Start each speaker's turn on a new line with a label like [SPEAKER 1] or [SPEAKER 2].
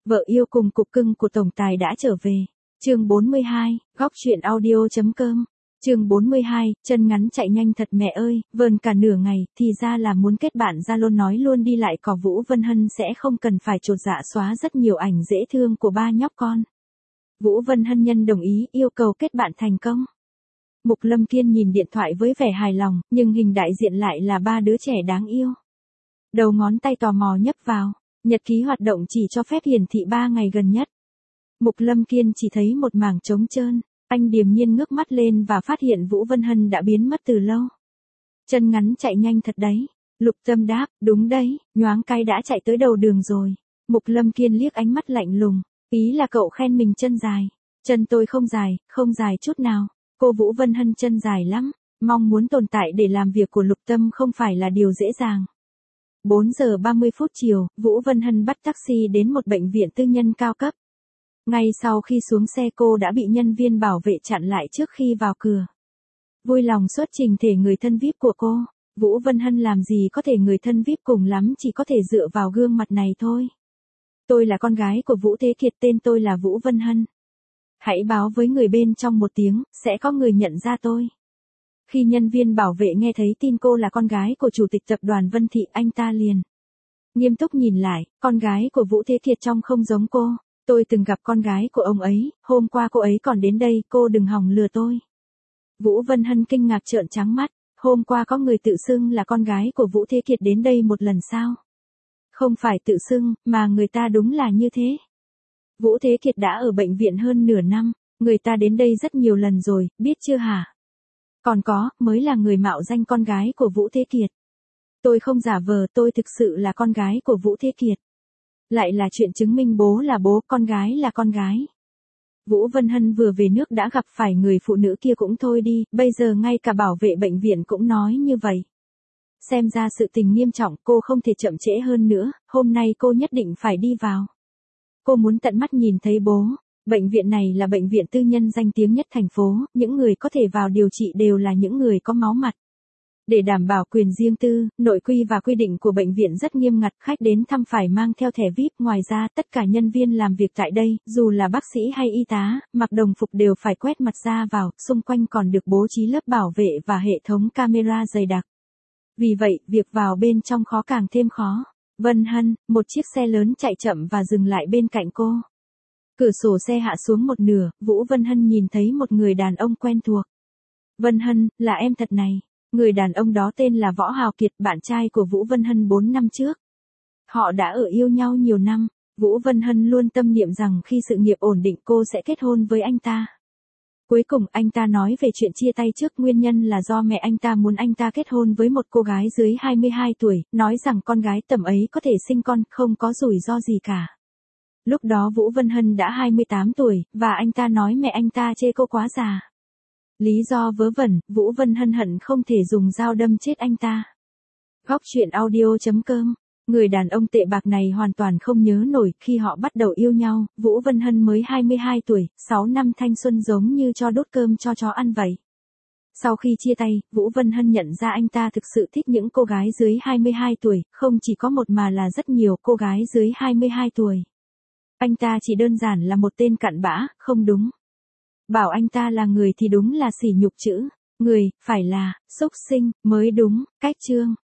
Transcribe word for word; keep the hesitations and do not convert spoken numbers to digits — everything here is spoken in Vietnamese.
[SPEAKER 1] Vợ yêu cùng cục cưng của tổng tài đã trở về. Chương bốn mươi hai, góc truyện audio.com. Chương bốn mươi hai, chân ngắn chạy nhanh thật mẹ ơi, vờn cả nửa ngày, thì ra là muốn kết bạn Zalo nói luôn đi lại cò Vũ Vân Hân sẽ không cần phải chột dạ xóa rất nhiều ảnh dễ thương của ba nhóc con. Vũ Vân Hân nhân đồng ý yêu cầu kết bạn thành công. Mục Lâm Kiên nhìn điện thoại với vẻ hài lòng, nhưng hình đại diện lại là ba đứa trẻ đáng yêu. Đầu ngón tay tò mò nhấp vào, nhật ký hoạt động chỉ cho phép hiển thị ba ngày gần nhất. Mục Lâm Kiên chỉ thấy một mảng trống trơn, anh điềm nhiên ngước mắt lên và phát hiện Vũ Vân Hân đã biến mất từ lâu. Chân ngắn chạy nhanh thật đấy. Lục Tâm đáp, đúng đấy, nhoáng cái đã chạy tới đầu đường rồi. Mục Lâm Kiên liếc ánh mắt lạnh lùng, ý là cậu khen mình chân dài. Chân tôi không dài, không dài chút nào. Cô Vũ Vân Hân chân dài lắm, mong muốn tồn tại để làm việc của Lục Tâm không phải là điều dễ dàng. bốn giờ ba mươi phút chiều, Vũ Vân Hân bắt taxi đến một bệnh viện tư nhân cao cấp. Ngay sau khi xuống xe cô đã bị nhân viên bảo vệ chặn lại trước khi vào cửa. Vui lòng xuất trình thể người thân vi ai pi của cô. Vũ Vân Hân làm gì có thể người thân vi ai pi cùng lắm chỉ có thể dựa vào gương mặt này thôi. Tôi là con gái của Vũ Thế Kiệt, tên tôi là Vũ Vân Hân. Hãy báo với người bên trong một tiếng, sẽ có người nhận ra tôi. Khi nhân viên bảo vệ nghe thấy tin cô là con gái của chủ tịch tập đoàn Vân Thị, anh ta liền nghiêm túc nhìn lại, con gái của Vũ Thế Kiệt trông không giống cô. Tôi từng gặp con gái của ông ấy, hôm qua cô ấy còn đến đây, cô đừng hòng lừa tôi. Vũ Vân Hân kinh ngạc trợn trắng mắt, hôm qua có người tự xưng là con gái của Vũ Thế Kiệt đến đây một lần sao? Không phải tự xưng, mà người ta đúng là như thế. Vũ Thế Kiệt đã ở bệnh viện hơn nửa năm, người ta đến đây rất nhiều lần rồi, biết chưa hả? Còn có, mới là người mạo danh con gái của Vũ Thế Kiệt. Tôi không giả vờ, tôi thực sự là con gái của Vũ Thế Kiệt. Lại là chuyện chứng minh bố là bố, con gái là con gái. Vũ Vân Hân vừa về nước đã gặp phải người phụ nữ kia cũng thôi đi, bây giờ ngay cả bảo vệ bệnh viện cũng nói như vậy. Xem ra sự tình nghiêm trọng, cô không thể chậm trễ hơn nữa, hôm nay cô nhất định phải đi vào. Cô muốn tận mắt nhìn thấy bố. Bệnh viện này là bệnh viện tư nhân danh tiếng nhất thành phố, những người có thể vào điều trị đều là những người có máu mặt. Để đảm bảo quyền riêng tư, nội quy và quy định của bệnh viện rất nghiêm ngặt, khách đến thăm phải mang theo thẻ vi ai pi, ngoài ra tất cả nhân viên làm việc tại đây, dù là bác sĩ hay y tá, mặc đồng phục đều phải quét mặt ra vào, xung quanh còn được bố trí lớp bảo vệ và hệ thống camera dày đặc. Vì vậy, việc vào bên trong khó càng thêm khó. Vân Hân, một chiếc xe lớn chạy chậm và dừng lại bên cạnh cô. Cửa sổ xe hạ xuống một nửa, Vũ Vân Hân nhìn thấy một người đàn ông quen thuộc. Vân Hân, là em thật này. Người đàn ông đó tên là Võ Hào Kiệt, bạn trai của Vũ Vân Hân bốn năm trước. Họ đã ở yêu nhau nhiều năm, Vũ Vân Hân luôn tâm niệm rằng khi sự nghiệp ổn định cô sẽ kết hôn với anh ta. Cuối cùng anh ta nói về chuyện chia tay trước, nguyên nhân là do mẹ anh ta muốn anh ta kết hôn với một cô gái dưới hai mươi hai tuổi, nói rằng con gái tầm ấy có thể sinh con, không có rủi ro gì cả. Lúc đó Vũ Vân Hân đã hai mươi tám tuổi, và anh ta nói mẹ anh ta chê cô quá già. Lý do vớ vẩn, Vũ Vân Hân hận không thể dùng dao đâm chết anh ta. Góc truyện audio.com. Người đàn ông tệ bạc này hoàn toàn không nhớ nổi khi họ bắt đầu yêu nhau, Vũ Vân Hân mới hai mươi hai tuổi, sáu năm thanh xuân giống như cho đốt cơm cho chó ăn vậy. Sau khi chia tay, Vũ Vân Hân nhận ra anh ta thực sự thích những cô gái dưới hai mươi hai tuổi, không chỉ có một mà là rất nhiều cô gái dưới hai mươi hai tuổi. Anh ta chỉ đơn giản là một tên cặn bã, không đúng. Bảo anh ta là người thì đúng là sỉ nhục chữ. Người, phải là, xúc sinh, mới đúng, cách chương.